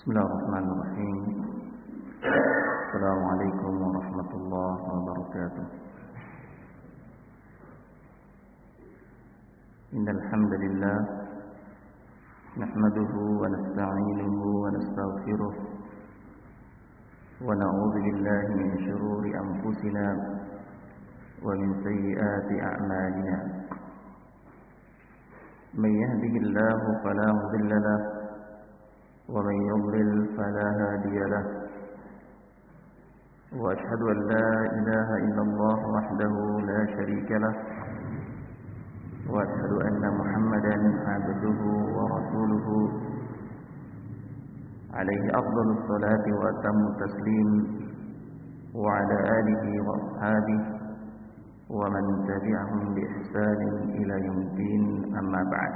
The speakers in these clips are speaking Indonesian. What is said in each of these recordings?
Bismillahirrahmanirrahim. Assalamualaikum warahmatullahi wabarakatuh. Innal hamdalillah nahmaduhu wa nasta'inuhu wa nastaghfiruh wa na'udzu billahi min shururi anfusina wa min sayyiati a'malina. Man yahdihillahu fala mudilla lahu ومن يضلل فلا هادي له وأشهد أن لا إله إلا الله وحده لا شريك له وأشهد أن محمدا عبده ورسوله عليه أفضل الصلاة وأتم التسليم وعلى آله وأصحابه ومن تبعهم بإحسان إلى يوم الدين أما بعد.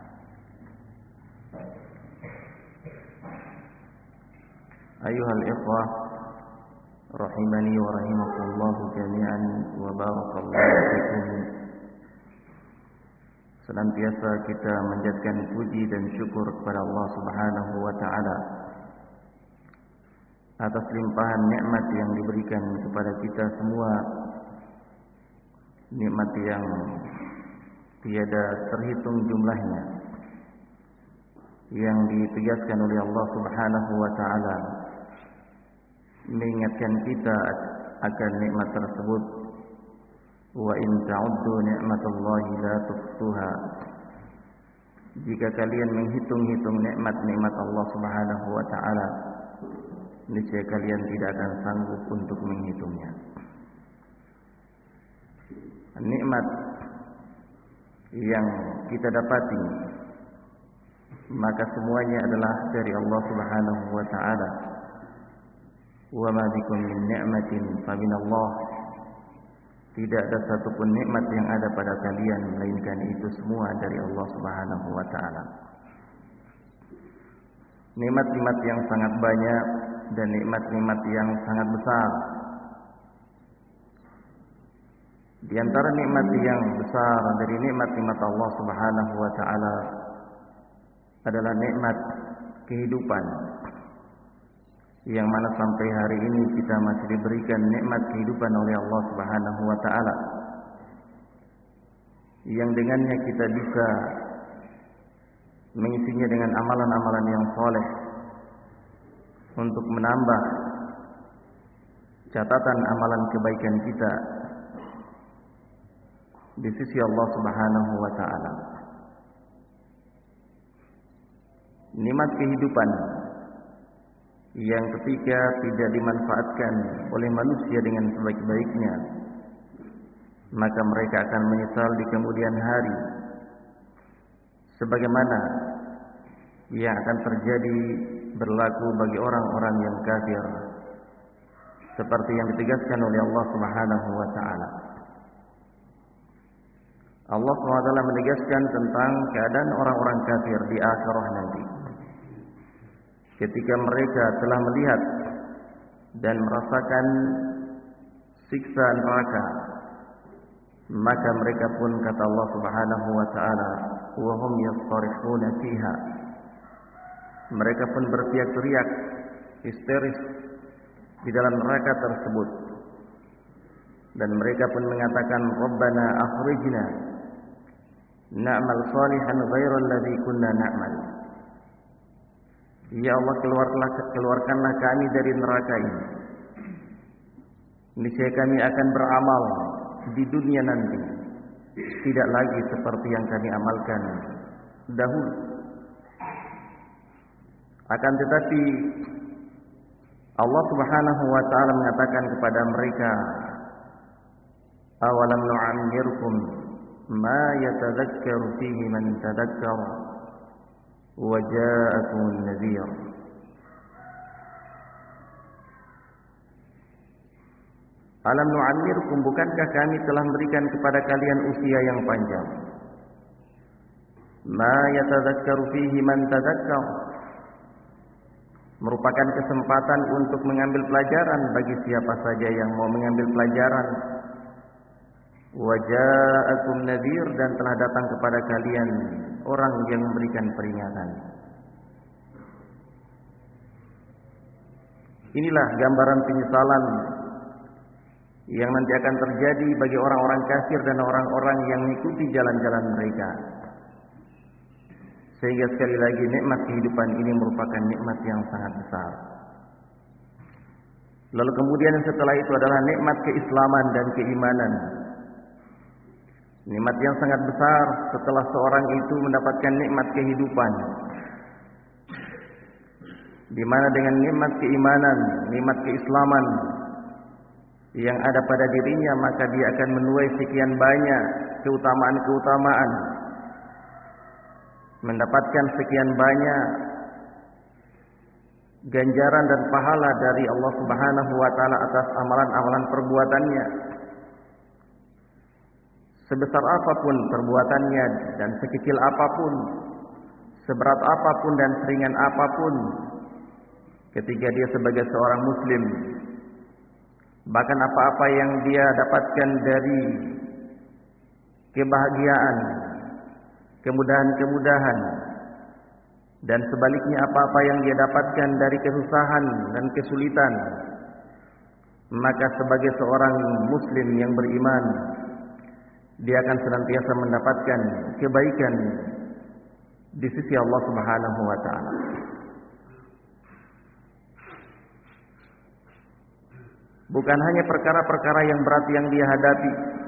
Ayuhal ikhwah rahimani wa rahimakumullah jami'an wa barakallahu fikum. Senantiasa kita menjadikan puji dan syukur kepada Allah Subhanahu wa taala atas limpahan nikmat yang diberikan kepada kita semua, nikmat yang tiada terhitung jumlahnya, yang ditegaskan oleh Allah Subhanahu wa taala mengingatkan kita akan nikmat tersebut. Wa in ta'uddu ni'matallahi la tuhsuha. Jika kalian menghitung-hitung nikmat-nikmat Allah Subhanahu wa taala, niscaya kalian tidak akan sanggup untuk menghitungnya. Nikmat yang kita dapati maka semuanya adalah dari Allah Subhanahu wa taala. Wa ma bikum min ni'matin fa minallah. Tidak ada satupun nikmat yang ada pada kalian melainkan itu semua dari Allah Subhanahu wa taala. Nikmat-nikmat yang sangat banyak dan nikmat-nikmat yang sangat besar. Di antara nikmat yang besar dari nikmat-nikmat Allah Subhanahu wa taala adalah nikmat kehidupan, yang mana sampai hari ini kita masih diberikan nikmat kehidupan oleh Allah Subhanahu wa taala, yang dengannya kita bisa mengisinya dengan amalan-amalan yang saleh untuk menambah catatan amalan kebaikan kita di sisi Allah Subhanahu wa taala. Nikmat kehidupan yang ketika tidak dimanfaatkan oleh manusia dengan sebaik-baiknya, maka mereka akan menyesal di kemudian hari, sebagaimana yang akan terjadi berlaku bagi orang-orang yang kafir, seperti yang ditegaskan oleh Allah Subhanahu wa taala. Allah SWT menegaskan tentang keadaan orang-orang kafir di akhirah nanti. Ketika mereka telah melihat dan merasakan siksa neraka, maka mereka pun, kata Allah Subhanahu wa taala, wa hum yastarihuna fiha. Mereka pun berteriak-teriak histeris di dalam neraka tersebut, dan mereka pun mengatakan, Rabbana akhrijna na'mal salihan ghairal ladzi kunna na'mal. Ya Allah, keluarkanlah kami dari neraka ini. Niscaya kami akan beramal di dunia nanti, tidak lagi seperti yang kami amalkan dahulu. Akan tetapi Allah Subhanahu wa taala mengatakan kepada mereka, awalam nu'ammirkum ma yatadhakkaru fihi man tadhakkara wa ja'akumun nadhir. Alam nu'ammirkum, bukankah kami telah memberikan kepada kalian usia yang panjang? Ma yatadhakkaru fihi man tadhakkara, merupakan kesempatan untuk mengambil pelajaran bagi siapa saja yang mau mengambil pelajaran. Wa ja'akum nadhir, dan telah datang kepada kalian orang yang memberikan peringatan. Inilah gambaran penyesalan yang nanti akan terjadi bagi orang-orang kafir dan orang-orang yang mengikuti jalan-jalan mereka. Sehingga sekali lagi nikmat kehidupan ini merupakan nikmat yang sangat besar. Lalu kemudian setelah itu adalah nikmat keislaman dan keimanan. Nikmat yang sangat besar setelah seorang itu mendapatkan nikmat kehidupan, di mana dengan nikmat keimanan, nikmat keislaman yang ada pada dirinya, maka dia akan menuai sekian banyak keutamaan-keutamaan, mendapatkan sekian banyak ganjaran dan pahala dari Allah Subhanahu wa taala atas amalan-amalan perbuatannya. Sebesar apapun perbuatannya dan sekecil apapun, seberat apapun dan seringan apapun, ketika dia sebagai seorang muslim, bahkan apa-apa yang dia dapatkan dari kebahagiaan, kemudahan-kemudahan, dan sebaliknya apa-apa yang dia dapatkan dari kesusahan dan kesulitan, maka sebagai seorang muslim yang beriman, dia akan senantiasa mendapatkan kebaikan di sisi Allah Subhanahu wa taala. Bukan hanya perkara-perkara yang berat yang dia hadapi,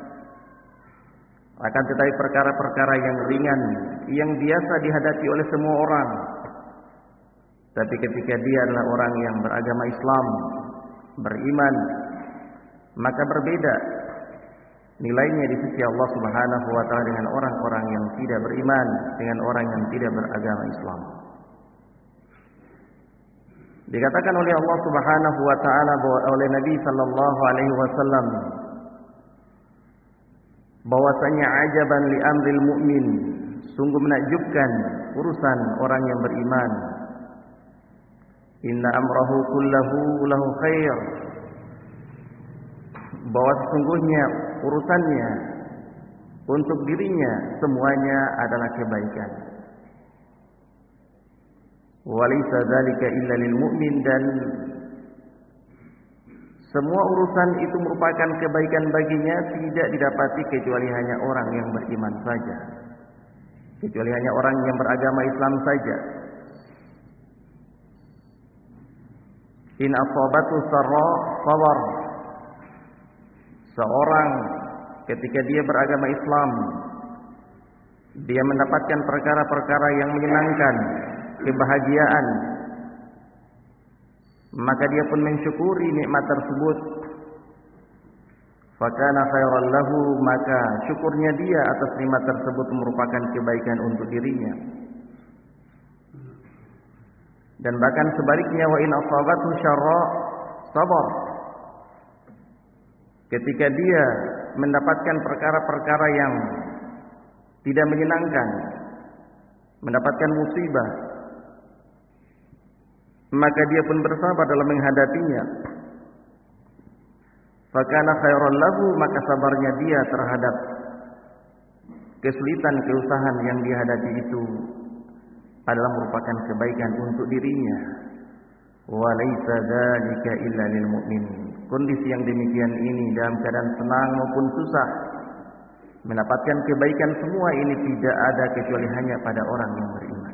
akan tetapi perkara-perkara yang ringan yang biasa dihadapi oleh semua orang. Tapi ketika dia adalah orang yang beragama Islam, beriman, maka berbeda nilainya di sisi Allah Subhanahu wa taala dengan orang-orang yang tidak beriman, dengan orang yang tidak beragama Islam. Dikatakan oleh Allah Subhanahu wa taala oleh Nabi sallallahu alaihi wasallam bahwasanya ajaban li amril mu'min, sungguh menakjubkan urusan orang yang beriman. Inna amrahu kullahu lahu khair, bahwa sesungguhnya urusannya untuk dirinya semuanya adalah kebaikan. Walaysa dzalika illa lil mu'min, dan semua urusan itu merupakan kebaikan baginya tidak didapati kecuali hanya orang yang beriman saja, kecuali hanya orang yang beragama Islam saja. In asabatu sarra sabar, seorang ketika dia beragama Islam, dia mendapatkan perkara-perkara yang menyenangkan, kebahagiaan, maka dia pun mensyukuri nikmat tersebut. Fakana khairan lahu, maka syukurnya dia atas nikmat tersebut merupakan kebaikan untuk dirinya. Dan bahkan sebaliknya, wa in asabathu syarra sabar, ketika dia mendapatkan perkara-perkara yang tidak menyenangkan, mendapatkan musibah, maka dia pun bersabar dalam menghadapinya. Fakana khairan lahu, maka sabarnya dia terhadap kesulitan, keusahan yang dihadapi itu adalah merupakan kebaikan untuk dirinya. Walaysa dzalika illa lil mu'min, kondisi yang demikian ini dalam keadaan senang maupun susah, mendapatkan kebaikan semua ini tidak ada kecuali hanya pada orang yang beriman.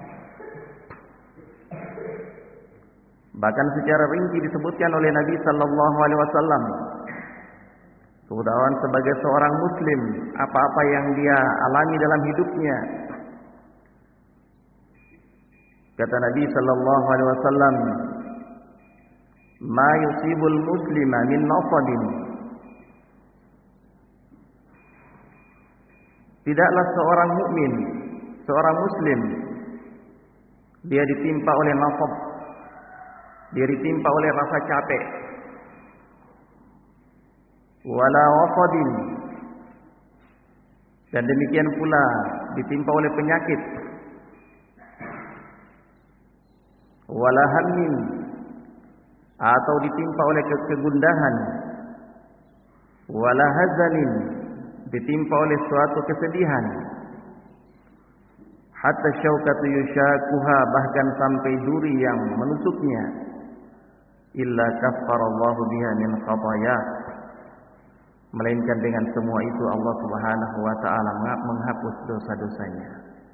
Bahkan secara rinci disebutkan oleh Nabi sallallahu alaihi wasallam, keutamaan sebagai seorang muslim, apa-apa yang dia alami dalam hidupnya. Kata Nabi sallallahu alaihi wasallam, "Ma yusibul muslima min nasabin." Tidaklah seorang mukmin, seorang muslim, dia ditimpa oleh nasab, dia ditimpa oleh rasa capek, wala wasadin, dan demikian pula ditimpa oleh penyakit, wala hammin, atau ditimpa oleh kegundahan, wala hazanin, ditimpa oleh suatu kesedihan, hatta syaukatu yushakuha, bahkan sampai duri yang menusuknya, illa kaffarallahu biha min khatayah, melainkan dengan semua itu Allah Subhanahu wa taala menghapus dosa-dosanya.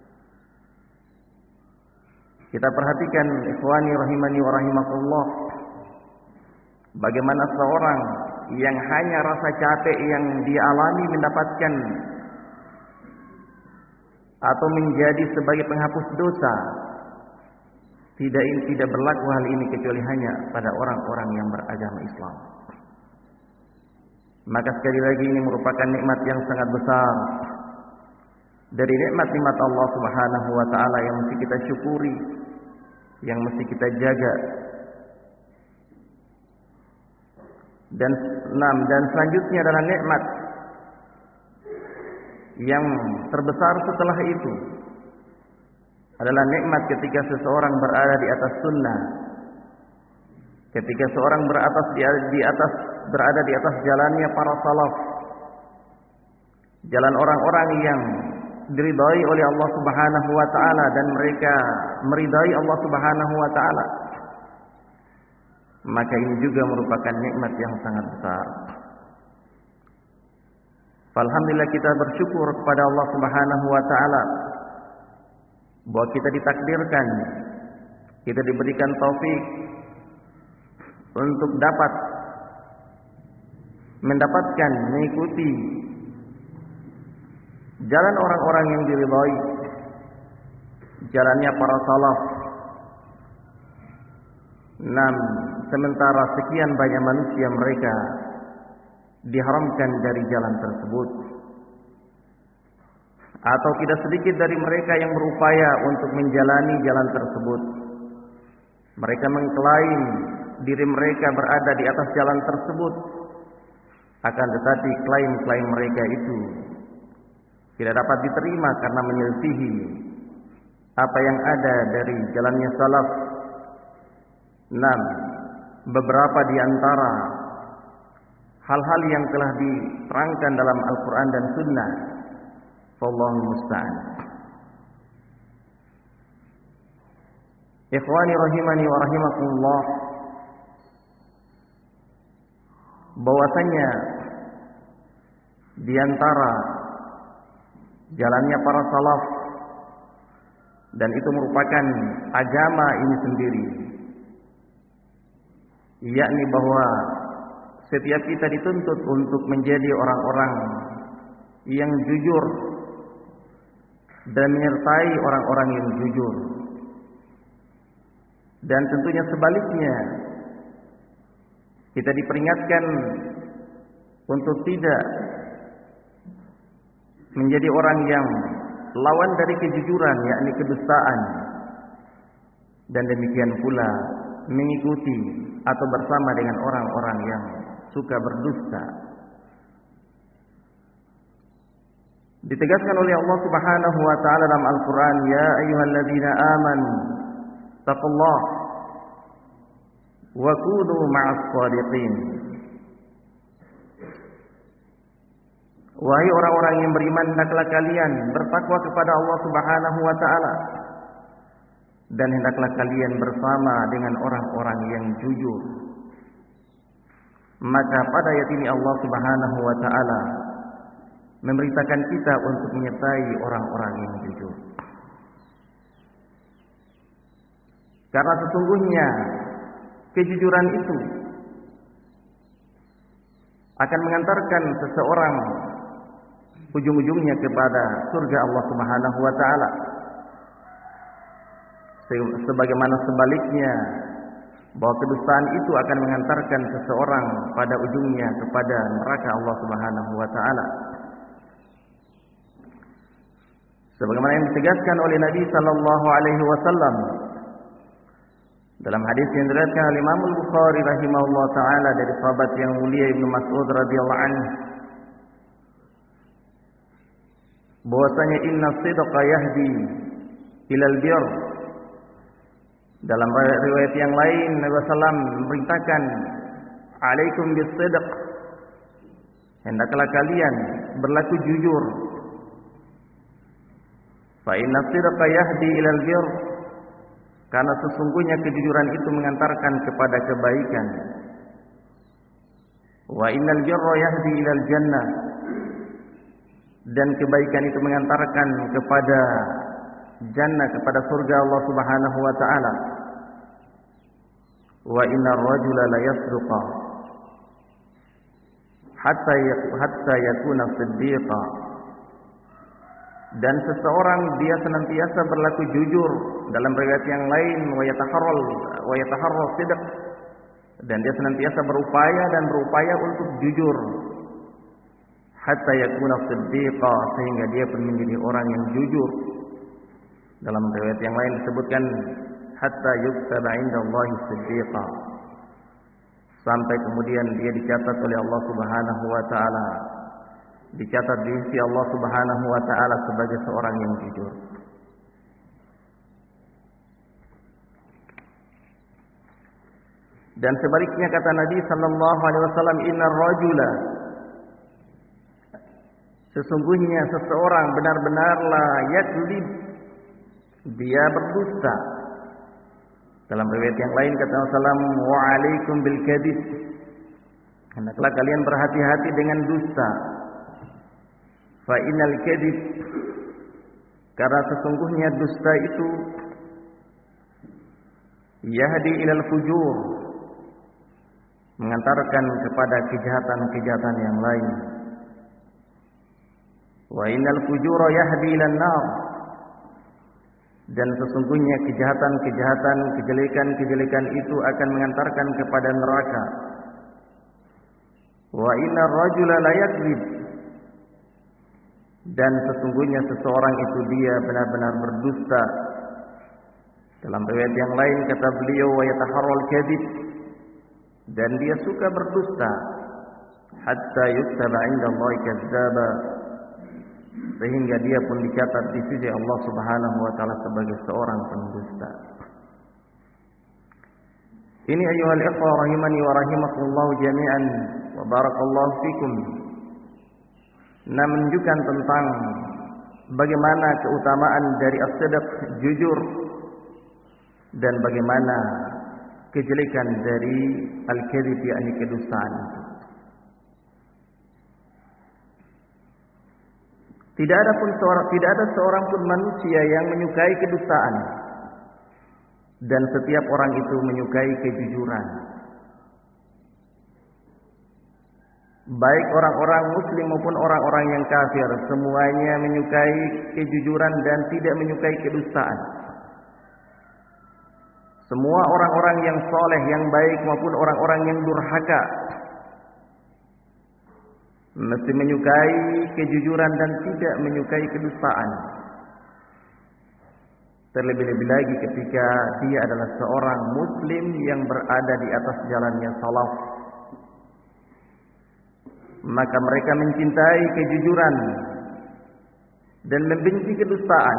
Kita perhatikan ikhwani rahimani wa rahimakumullah, bagaimana seorang yang hanya rasa capek yang dia alami mendapatkan atau menjadi sebagai penghapus dosa, tidak berlaku hal ini kecuali hanya pada orang-orang yang beragama Islam. Maka sekali lagi ini merupakan nikmat yang sangat besar dari nikmat-nikmat Allah Subhanahu wa taala yang mesti kita syukuri, yang mesti kita jaga. Dan selanjutnya adalah nikmat yang terbesar setelah itu adalah nikmat ketika seseorang berada di atas sunnah, ketika seorang berada di atas jalannya para salaf, jalan orang-orang yang diridai oleh Allah Subhanahu wa taala dan mereka meridai Allah Subhanahu wa taala. Maka ini juga merupakan nikmat yang sangat besar. Alhamdulillah kita bersyukur kepada Allah Subhanahu wa taala bahwa kita ditakdirkan, kita diberikan taufik untuk dapat mendapatkan, mengikuti jalan orang-orang yang diridhai, jalannya para salaf. Sementara sekian banyak manusia mereka diharamkan dari jalan tersebut, atau tidak sedikit dari mereka yang berupaya untuk menjalani jalan tersebut. Mereka mengklaim diri mereka berada di atas jalan tersebut, akan tetapi klaim-klaim mereka itu tidak dapat diterima karena menyelisihi apa yang ada dari jalannya salaf. Beberapa di antara hal-hal yang telah diterangkan dalam Al-Quran dan Sunnah, wallahu musta'an. Ikhwani rahimani wa rahimakumullah, bahwasanya di antara jalannya para salaf, dan itu merupakan agama ini sendiri, yakni bahwa setiap kita dituntut untuk menjadi orang-orang yang jujur dan menyertai orang-orang yang jujur. Dan tentunya sebaliknya, kita diperingatkan untuk tidak menjadi orang yang lawan dari kejujuran, yakni kedustaan. Dan demikian pula mengikuti atau bersama dengan orang-orang yang suka berdusta. Ditegaskan oleh Allah Subhanahu wa taala dalam Al-Qur'an, ya ayyuhalladzina amanu taqullah wa kunu ma'as shadiqin. Wahai orang-orang yang beriman, hendaklah kalian bertakwa kepada Allah Subhanahu wa taala, dan hendaklah kalian bersama dengan orang-orang yang jujur. Maka pada ayat ini Allah Subhanahu wa taala memberitakan kita untuk menyertai orang-orang yang jujur. Karena sesungguhnya kejujuran itu akan mengantarkan seseorang ujung-ujungnya kepada surga Allah Subhanahu wa taala. Sebagaimana sebaliknya, bahwa kedustaan itu akan mengantarkan seseorang pada ujungnya kepada neraka Allah Subhanahu wa taala. Sebagaimana yang ditegaskan oleh Nabi sallallahu alaihi wasallam dalam hadis yang diriwayatkan oleh Imam Al-Bukhari rahimahullah taala dari sahabat yang mulia Ibnu Mas'ud radhiyallahu anhu, bahwasanya inna sidqa yahdi ilal birr. Dalam riwayat yang lain Nabi sallam memerintahkan, alaikum bis-sidq, hendaklah kalian berlaku jujur. Fa inna sidqa yahdi ilal birr, karena sesungguhnya kejujuran itu mengantarkan kepada kebaikan. Wa innal birra yahdi ilal jannah, dan kebaikan itu mengantarkan kepada jannah, kepada surga Allah Subhanahu wa taala. Wa innar rajula la yasduqa hatta yakuna siddiqa, dan seseorang dia senantiasa berlaku jujur. Dalam riwayat yang lain wa yataharral sidq, dan dia senantiasa berupaya untuk jujur. Hatta yakuna siddiqa, sehingga dia pun menjadi orang yang jujur. Dalam riwayat yang lain disebutkan hatta yuktaba indallahi siddiqa, sampai kemudian dia dicatat oleh Allah Subhanahu wa taala, dicatat di sisi Allah Subhanahu wa taala sebagai seorang yang jujur. Dan sebaliknya kata Nabi sallallahu alaihi wasallam, innar rajula, sesungguhnya seseorang benar-benarlah yakdzib, dia berdusta. Dalam riwayat yang lain kata Rasulullah, wa alaikum bil kadzib, hendaklah kalian berhati-hati dengan dusta. Fa innal kadzib, karena sesungguhnya dusta itu yahdi ilal fujur, mengantarkan kepada kejahatan-kejahatan yang lain. Wa innal fujura yahdi ilan nar, dan sesungguhnya kejahatan-kejahatan, kejelekan-kejelekan itu akan mengantarkan kepada neraka. Wa innar rajula la yakdzib, dan sesungguhnya seseorang itu dia benar-benar berdusta. Dalam riwayat yang lain kata beliau, wa yataharral kadzib, dan dia suka berdusta. Hatta yuktaba indallahi kadzdzaba, sehingga dia pun dicatat di sisi Allah Subhanahu wa taala sebagai seorang pendusta. Ini ayyuhal ikhwah rahimani wa rahimakumullah jami'an wa barakallahu fikum. Menunjukkan tentang bagaimana keutamaan dari as-sidq, jujur, dan bagaimana kejelekan dari al-kadzib, yakni kedustaan. Tidak ada seorang pun manusia yang menyukai kedustaan, dan setiap orang itu menyukai kejujuran. Baik orang-orang muslim maupun orang-orang yang kafir, semuanya menyukai kejujuran dan tidak menyukai kedustaan. Semua orang-orang yang soleh, yang baik maupun orang-orang yang durhaka mesti menyukai kejujuran dan tidak menyukai kedustaan. Terlebih-lebih lagi ketika dia adalah seorang muslim yang berada di atas jalannya salaf, maka mereka mencintai kejujuran dan membenci kedustaan.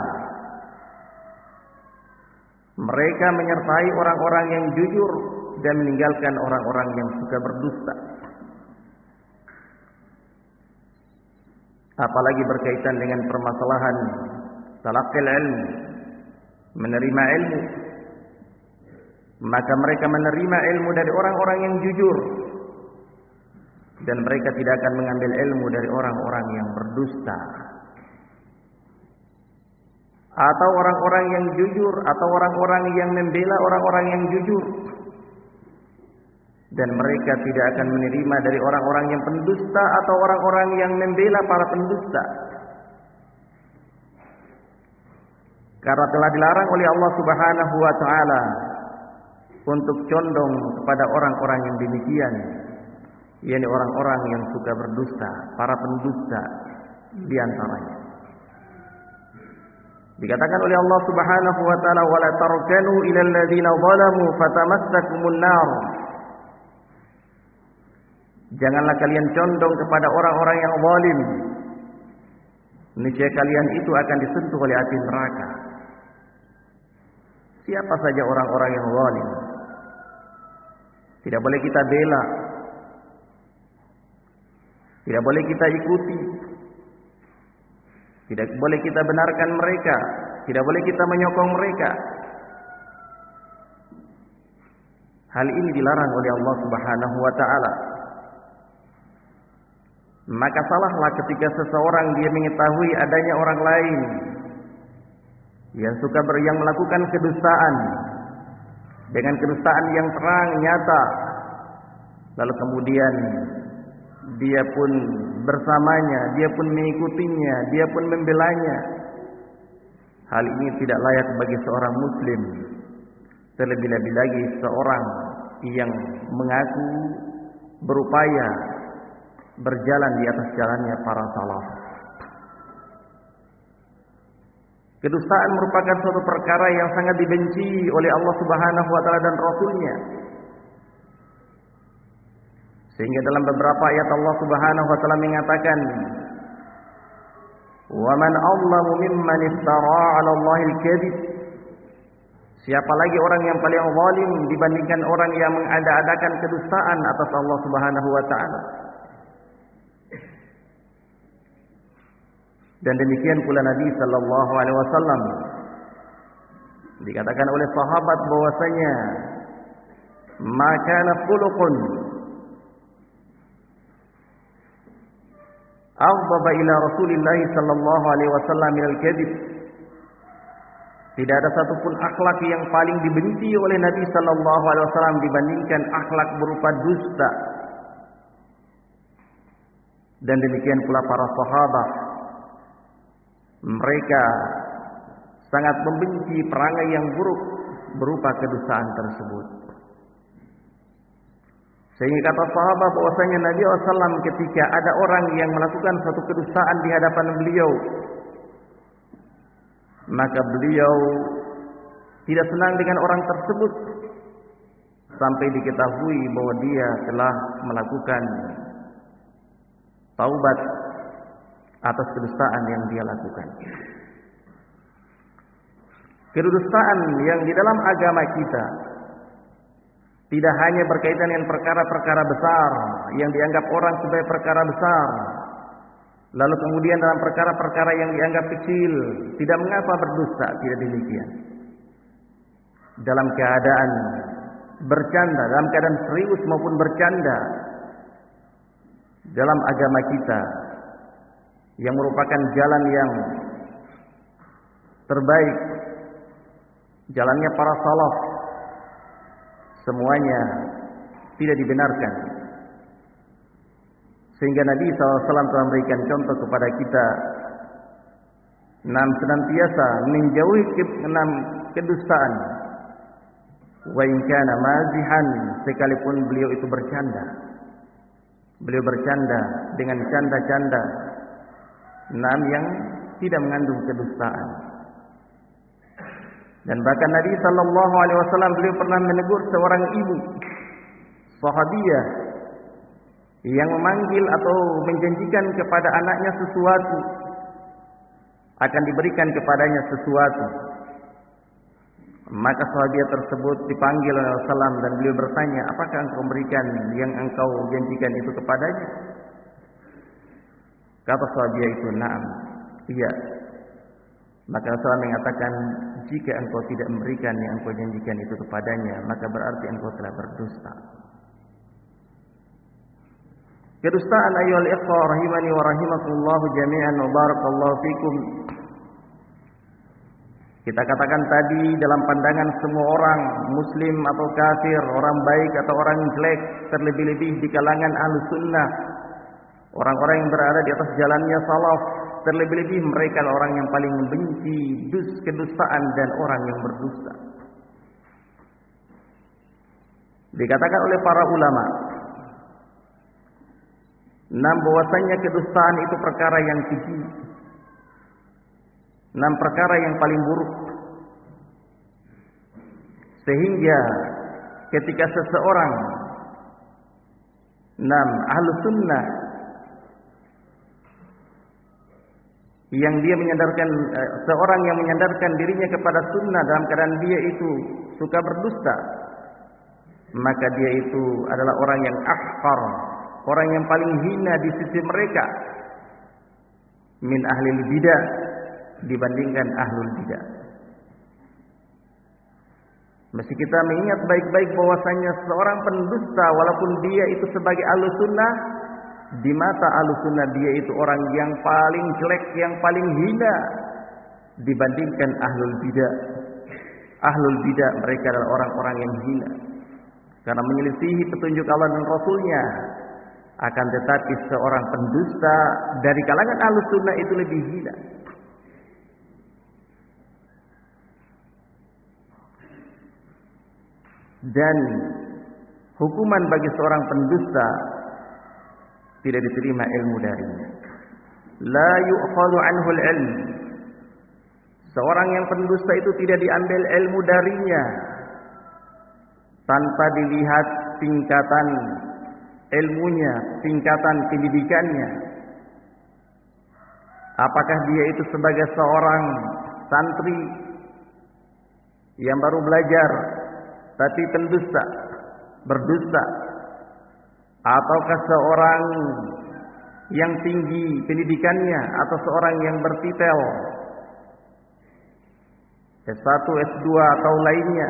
Mereka menyertai orang-orang yang jujur dan meninggalkan orang-orang yang suka berdusta. Apalagi berkaitan dengan permasalahan talaqqil ilmu, menerima ilmu, maka mereka menerima ilmu dari orang-orang yang jujur, dan mereka tidak akan mengambil ilmu dari orang-orang yang berdusta, atau orang-orang yang jujur, atau orang-orang yang membela orang-orang yang jujur, dan mereka tidak akan menerima dari orang-orang yang pendusta atau orang-orang yang membela para pendusta. Karena telah dilarang oleh Allah Subhanahu wa taala untuk condong kepada orang-orang yang demikian, yakni orang-orang yang suka berdusta, para pendusta di antaranya. Dikatakan oleh Allah Subhanahu wa taala, "Wala tarkanu ilal ladzina zalamu fatamassakumun nar." Janganlah kalian condong kepada orang-orang yang zalim, niscaya kalian itu akan disentuh oleh api neraka. Siapa saja orang-orang yang zalim tidak boleh kita bela, tidak boleh kita ikuti, tidak boleh kita benarkan mereka, tidak boleh kita menyokong mereka. Hal ini dilarang oleh Allah Subhanahu wa taala. Maka salahlah ketika seseorang dia mengetahui adanya orang lain yang yang melakukan kedustaan dengan kedustaan yang terang nyata, lalu kemudian dia pun bersamanya, dia pun mengikutinya, dia pun membelanya. Hal ini tidak layak bagi seorang muslim, terlebih-lebih lagi seorang yang mengaku berupaya berjalan di atas jalannya para salaf. Kedustaan merupakan suatu perkara yang sangat dibenci oleh Allah Subhanahu wa taala dan Rasul-Nya. Sehingga dalam beberapa ayat Allah Subhanahu wa taala mengatakan, "Wa man adlamu mimman iftara 'ala Allahil kadzib." Siapa lagi orang yang paling zalim dibandingkan orang yang mengada-adakan kedustaan atas Allah Subhanahu wa taala. Dan demikian pula Nabi sallallahu alaihi wasallam dikatakan oleh sahabat bahwasanya maka khuluqun aghdaba ila Rasulillah sallallahu alaihi wasallam minal kadzib. Tidak ada satupun akhlak yang paling dibenci oleh Nabi sallallahu alaihi wasallam dibandingkan akhlak berupa dusta. Dan demikian pula para sahabat, mereka sangat membenci perangai yang buruk berupa kedustaan tersebut. Sehingga kata sahabat bahwasanya Nabi SAW ketika ada orang yang melakukan suatu kedustaan di hadapan beliau, maka beliau tidak senang dengan orang tersebut sampai diketahui bahwa dia telah melakukan taubat atas kedustaan yang dia lakukan. Kedustaan yang di dalam agama kita tidak hanya berkaitan dengan perkara-perkara besar yang dianggap orang sebagai perkara besar, lalu kemudian dalam perkara-perkara yang dianggap kecil tidak mengapa berdusta, tidak demikian. Dalam keadaan bercanda, dalam keadaan serius maupun bercanda, dalam agama kita yang merupakan jalan yang terbaik, jalannya para salaf, semuanya tidak dibenarkan. Sehingga Nabi SAW telah memberikan contoh kepada kita, senantiasa menjauhi kedustaan. Wa in kana mazihan, sekalipun beliau itu bercanda. Beliau bercanda dengan canda-canda yang tidak mengandung kedustaan. Dan bahkan Nabi sallallahu alaihi wasallam beliau pernah menegur seorang ibu sahabiyah yang memanggil atau menjanjikan kepada anaknya sesuatu, akan diberikan kepadanya sesuatu. Maka sahabiah tersebut dipanggil oleh Rasulullah dan beliau bertanya, apakah engkau memberikan yang engkau janjikan itu kepadanya? Kata sahabiah itu, na'am, iya. Maka Rasulullah mengatakan, jika engkau tidak memberikan yang engkau janjikan itu kepadanya, maka berarti engkau telah berdusta. Kedustaan ayyuhal ikhwah rahimani wa rahimakumullah jami'an wa barakallahu fikum. Kita katakan tadi dalam pandangan semua orang, muslim atau kafir, orang baik atau orang jelek, terlebih-lebih di kalangan ahlus sunnah, orang-orang yang berada di atas jalannya salaf, terlebih-lebih mereka adalah orang yang paling membenci kedustaan dan orang yang berdusta. Dikatakan oleh para ulama, bahwasanya kedustaan itu perkara yang keji, 6 perkara yang paling buruk. Sehingga ketika seseorang ahlu sunnah yang dia menyandarkan seorang yang menyandarkan dirinya kepada sunnah dalam keadaan dia itu suka berdusta, maka dia itu adalah orang yang ahqar, orang yang paling hina di sisi mereka min ahlil bidah, dibandingkan ahlul bidah. Mesti kita mengingat baik-baik bahwasanya seorang pendusta walaupun dia itu sebagai ahlus sunnah, di mata ahlus sunnah dia itu orang yang paling jelek, yang paling hina dibandingkan ahlul bidah. Ahlul bidah mereka adalah orang-orang yang hina karena menyelisihi petunjuk Allah dan Rasulnya. Akan tetapi seorang pendusta dari kalangan ahlus sunnah itu lebih hina. Dan hukuman bagi seorang pendusta tidak diterima ilmu darinya. La yu'khadhu anhu al-ilm. Seorang yang pendusta itu tidak diambil ilmu darinya tanpa dilihat tingkatan ilmunya, tingkatan pendidikannya. Apakah dia itu sebagai seorang santri yang baru belajar tapi pendusta, berdusta, ataukah seorang yang tinggi pendidikannya atau seorang yang bertitel S1, S2 atau lainnya,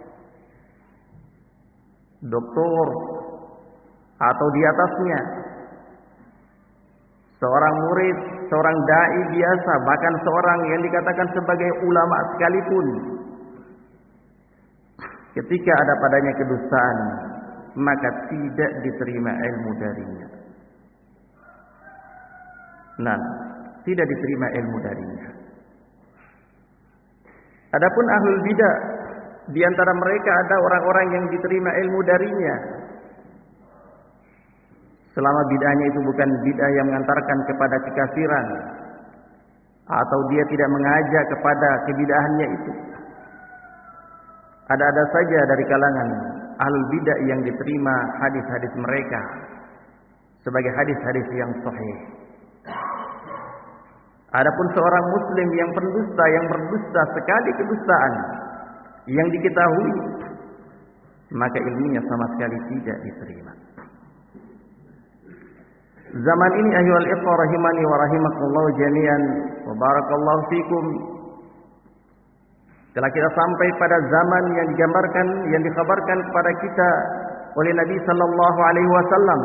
doktor atau di atasnya, seorang murid, seorang dai biasa, bahkan seorang yang dikatakan sebagai ulama sekalipun, ketika ada padanya kedustaan, maka tidak diterima ilmu darinya. Nah, tidak diterima ilmu darinya. Adapun ahlul bidah, di antara mereka ada orang-orang yang diterima ilmu darinya. Selama bid'ahnya itu bukan bid'ah yang mengantarkan kepada kekafiran, atau dia tidak mengajak kepada kebid'ahannya itu. Ada-ada saja dari kalangan ahlul bidah yang diterima hadis-hadis mereka sebagai hadis-hadis yang sahih. Adapun seorang muslim yang pendusta, yang berdusta sekali kedustaan yang diketahui, maka ilmunya sama sekali tidak diterima. Zaman ini ayyuhal ikhwah rahimani wa rahimakumullah jami'an wa barakallahu fikum, telah kita sampai pada zaman yang digambarkan, yang dikhabarkan kepada kita oleh Nabi sallallahu alaihi wasallam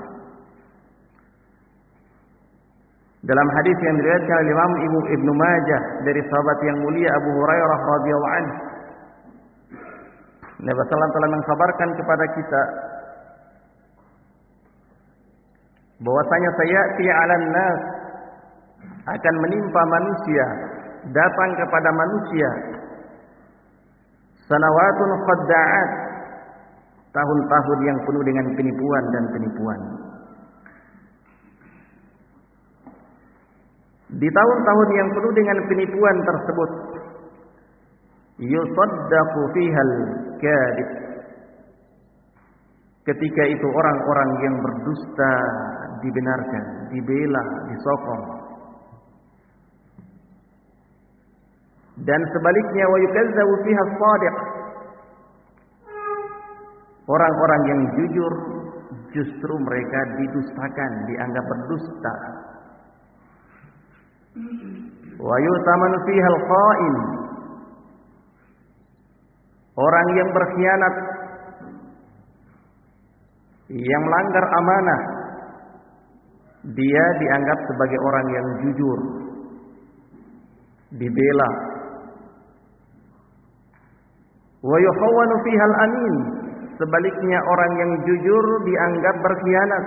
dalam hadis yang diriwayatkan oleh Imam Ibnu Majah dari sahabat yang mulia Abu Hurairah radhiyallahu anhu. Nabi sallallahu alaihi wasallam telah mengkhabarkan kepada kita bahwasanya sayati 'alan nas, akan menimpa manusia, datang kepada manusia sanawatun khadda'at, tahun-tahun yang penuh dengan penipuan dan penipuan. Di tahun-tahun yang penuh dengan penipuan tersebut, yusaddaqu fihal kadhib, ketika itu orang-orang yang berdusta dibenarkan, dibela, disokong. Dan sebaliknya, wa yukazzabu fiha as-shadiq, orang-orang yang jujur justru mereka didustakan, dianggap berdusta. Wa yu'tamanu fiha al-kha'in, orang yang berkhianat, yang melanggar amanah, dia dianggap sebagai orang yang jujur, dibela. Wa yukhawwanu fiha al-amin, sebaliknya orang yang jujur dianggap berkhianat.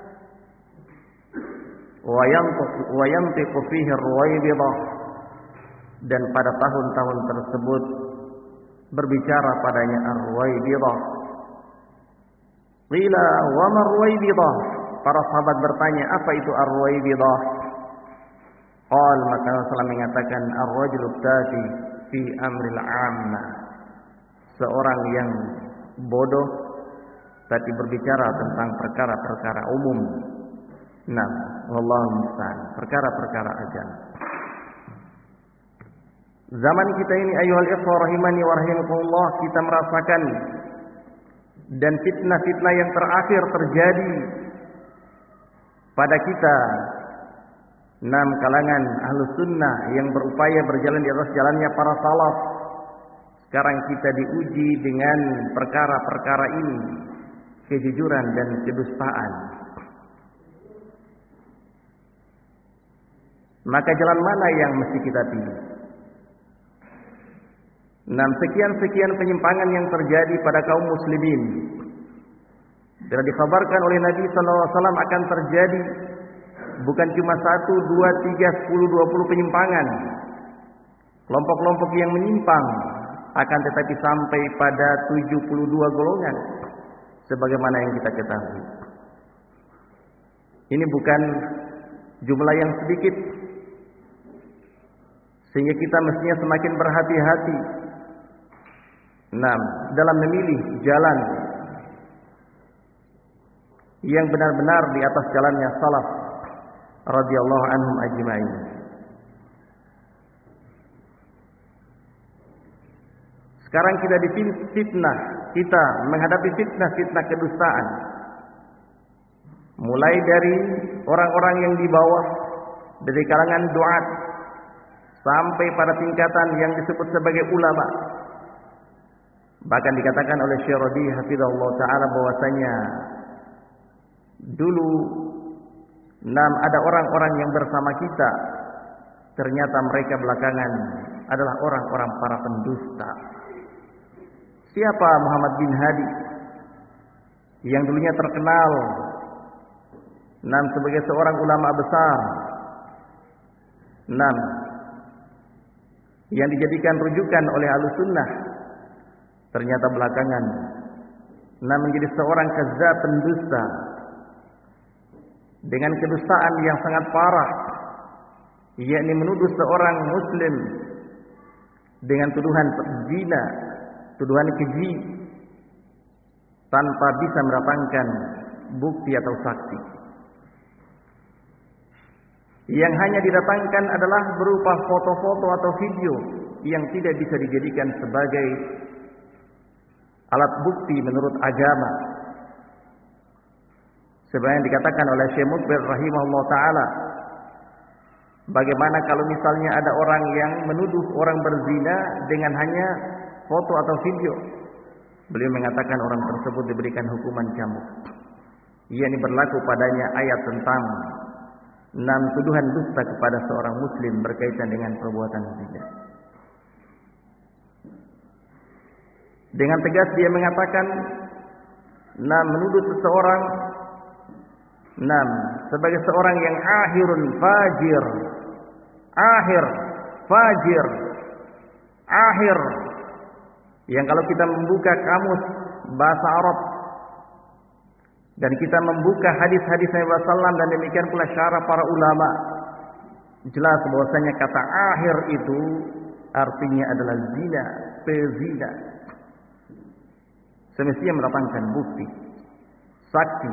Wa yantiqu fihi ar-ruwaybidah, dan pada tahun-tahun tersebut berbicara padanya ar-ruwaybidah. Qila wa ma ar-ruwaybidah, para sahabat bertanya, apa itu ar-ruwaybidah? Qal, maka Rasulullah mengatakan, ar-rajulu tati fi amril 'ammah, seorang yang bodoh tapi berbicara tentang perkara-perkara umum. Nah, wallahu musta'an, perkara-perkara ajal. Zaman kita ini ayyuhal ikhwah rahimani wa rahimakumullah, kita merasakan dan fitnah-fitnah yang terakhir terjadi pada kita, kalangan ahlus sunnah yang berupaya berjalan di atas jalannya para salaf sekarang kita diuji dengan perkara-perkara ini, kejujuran dan kedustaan. Maka jalan mana yang mesti kita pilih? Sekian penyimpangan yang terjadi pada kaum muslimin. Telah dikabarkan oleh Nabi SAW akan terjadi bukan cuma 1, 2, 3, 10, 20 penyimpangan. Kelompok-kelompok yang menyimpang, akan tetapi sampai pada 72 golongan. Sebagaimana yang kita ketahui. Ini bukan jumlah yang sedikit. Sehingga kita mestinya semakin berhati-hati dalam memilih jalan yang benar-benar di atas jalannya salaf radhiyallahu anhum ajma'in. Sekarang kita difitnah, kita menghadapi fitnah kedustaan. Mulai dari orang-orang yang di bawah, dari kalangan duat, sampai pada tingkatan yang disebut sebagai ulama. Bahkan dikatakan oleh Syekh Rabi hafizahullah taala bahwasanya dulu ada orang-orang yang bersama kita, ternyata mereka belakangan adalah orang-orang para pendusta. Siapa Muhammad bin Hadi yang dulunya terkenal sebagai seorang ulama besar, yang dijadikan rujukan oleh Ahlussunnah, ternyata belakangan menjadi seorang kazzab, pendusta, dengan kedustaan yang sangat parah, yakni menuduh seorang muslim dengan tuduhan zina, tuduhan keji, tanpa bisa mendatangkan bukti atau saksi. Yang hanya didatangkan adalah berupa foto-foto atau video yang tidak bisa dijadikan sebagai alat bukti menurut agama. Sebagaimana dikatakan oleh Syekh Mukbil rahimahullah taala, bagaimana kalau misalnya ada orang yang menuduh orang berzina dengan hanya foto atau video? Beliau mengatakan orang tersebut diberikan hukuman cambuk. Ini berlaku padanya ayat tentang 6 tuduhan dusta kepada seorang muslim berkaitan dengan perbuatan zina. Dengan tegas dia mengatakan menuduh seseorang sebagai seorang yang akhirun fajir, akhir yang kalau kita membuka kamus bahasa Arab dan kita membuka hadis-hadis Nabi SAW dan demikian pula syarah para ulama, jelas bahwasanya kata akhir itu artinya adalah zina, pezina. Semestinya mendatangkan bukti, saksi,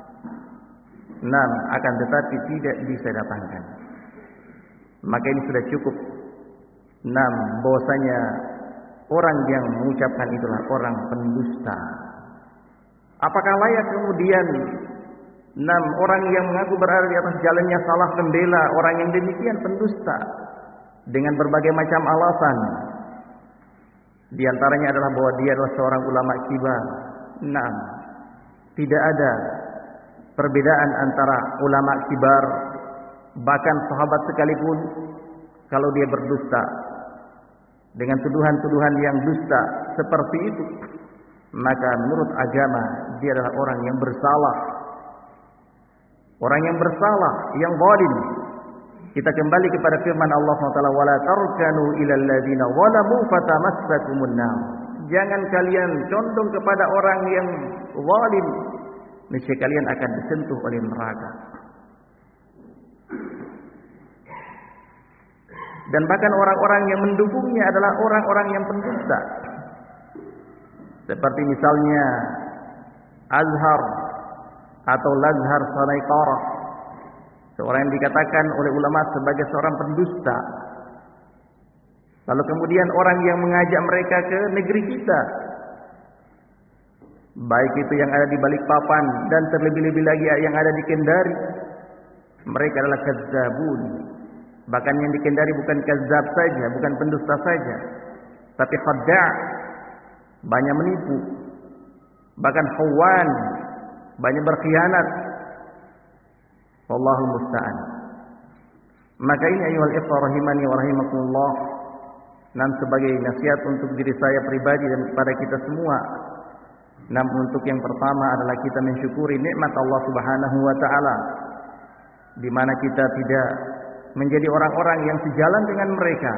akan tetapi tidak bisa datangkan. Maka ini sudah cukup. Bahwasanya orang yang mengucapkan itulah orang pendusta. Apakah layak kemudian orang yang mengaku berada di atas jalannya salah membela orang yang demikian pendusta dengan berbagai macam alasan? Di antaranya adalah bahwa dia adalah seorang ulama kibar. Tidak ada perbedaan antara ulama kibar, bahkan sahabat sekalipun, kalau dia berdusta dengan tuduhan-tuduhan yang dusta seperti itu, maka menurut agama dia adalah orang yang bersalah, yang zalim. Kita kembali kepada firman Allah SWT, wala tarkanu ilal ladzina zalamu fatamassakumun nar. Jangan kalian condong kepada orang yang zalim, niscaya kalian akan disentuh oleh neraka. Dan bahkan orang-orang yang mendukungnya adalah orang-orang yang pendusta. Seperti misalnya Azhar atau Lazhar Sanaiqarah, seorang yang dikatakan oleh ulama sebagai seorang pendusta. Lalu kemudian orang yang mengajak mereka ke negeri kita, baik itu yang ada di Balikpapan dan terlebih-lebih lagi yang ada di Kendari, mereka adalah kadzabun. Bahkan yang di Kendari bukan kadzab saja, bukan pendusta saja, Tapi khadda' banyak menipu, bahkan khawan banyak berkhianat. Wallahul musta'an. Maka ini ayyuhal ikhwah rahimani wa rahimakumullah, sebagai nasihat untuk diri saya pribadi dan kepada kita semua. Untuk yang pertama adalah kita mensyukuri nikmat Allah Subhanahu wa taala, di mana kita tidak menjadi orang-orang yang sejalan dengan mereka.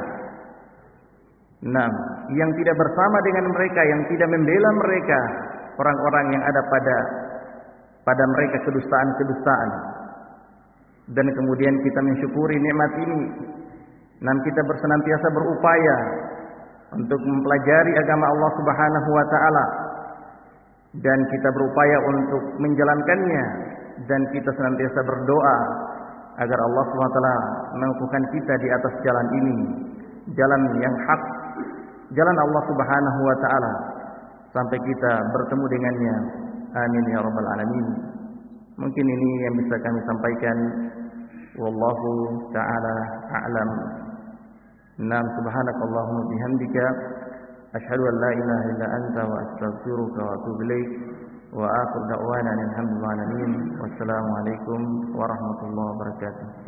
Yang tidak bersama dengan mereka, yang tidak membela mereka, orang-orang yang ada pada mereka kedustaan-kedustaan. Dan kemudian kita mensyukuri nikmat ini. Kita bersenantiasa berupaya untuk mempelajari agama Allah Subhanahu wa taala, dan kita berupaya untuk menjalankannya, dan kita senantiasa berdoa agar Allah Subhanahu wa taala mengukuhkan kita di atas jalan ini, jalan yang hak, jalan Allah Subhanahu wa taala, sampai kita bertemu dengannya. Amin ya rabbal alamin. Mungkin ini yang bisa kami sampaikan. Wallahu ta'ala a'lam. Subhanakallahumma bihamdika asyhadu an la ilaha illa anta wa astaghfiruka wa atubu ilaik. Wa akhir da'wana alhamdulillahi alamin. Wassalamu alaikum warahmatullahi wabarakatuh.